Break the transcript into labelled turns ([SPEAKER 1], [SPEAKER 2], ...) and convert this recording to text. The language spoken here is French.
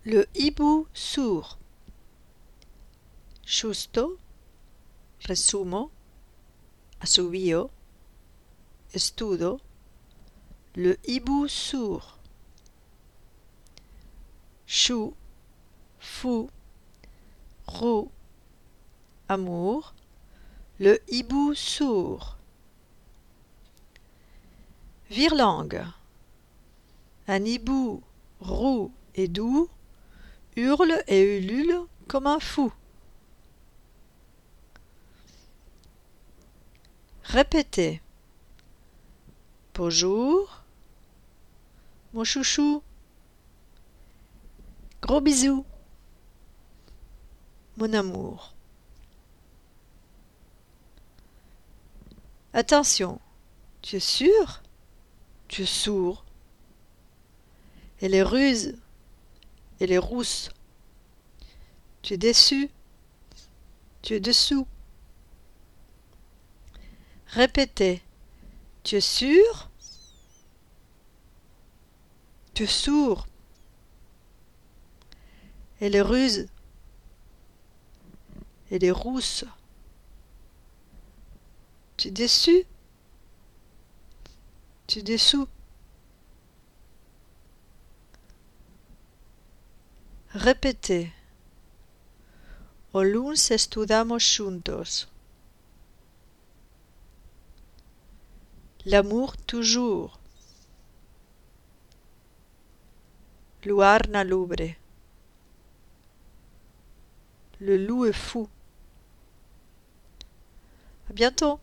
[SPEAKER 1] Le hibou sourd. Justo, resumo, asubio, estudo, le hibou sourd. Chou, fou, roux, amour, le hibou sourd. Virlangue. Un hibou roux et doux hurle et ulule comme un fou. Répétez. Bonjour, mon chouchou. Gros bisous, mon amour. Attention, tu es sûr? Tu es sourd. Elle est ruse, elle est rousse. Tu es déçu, tu es dessous. Répétez. Tu es sûr? Tu es sourd. Elle est ruse, elle est rousse. Tu es déçu, tu es dessous. Répétez. O luns estudamos juntos. L'amour toujours. Luar na lubre. Le loup est fou. À bientôt.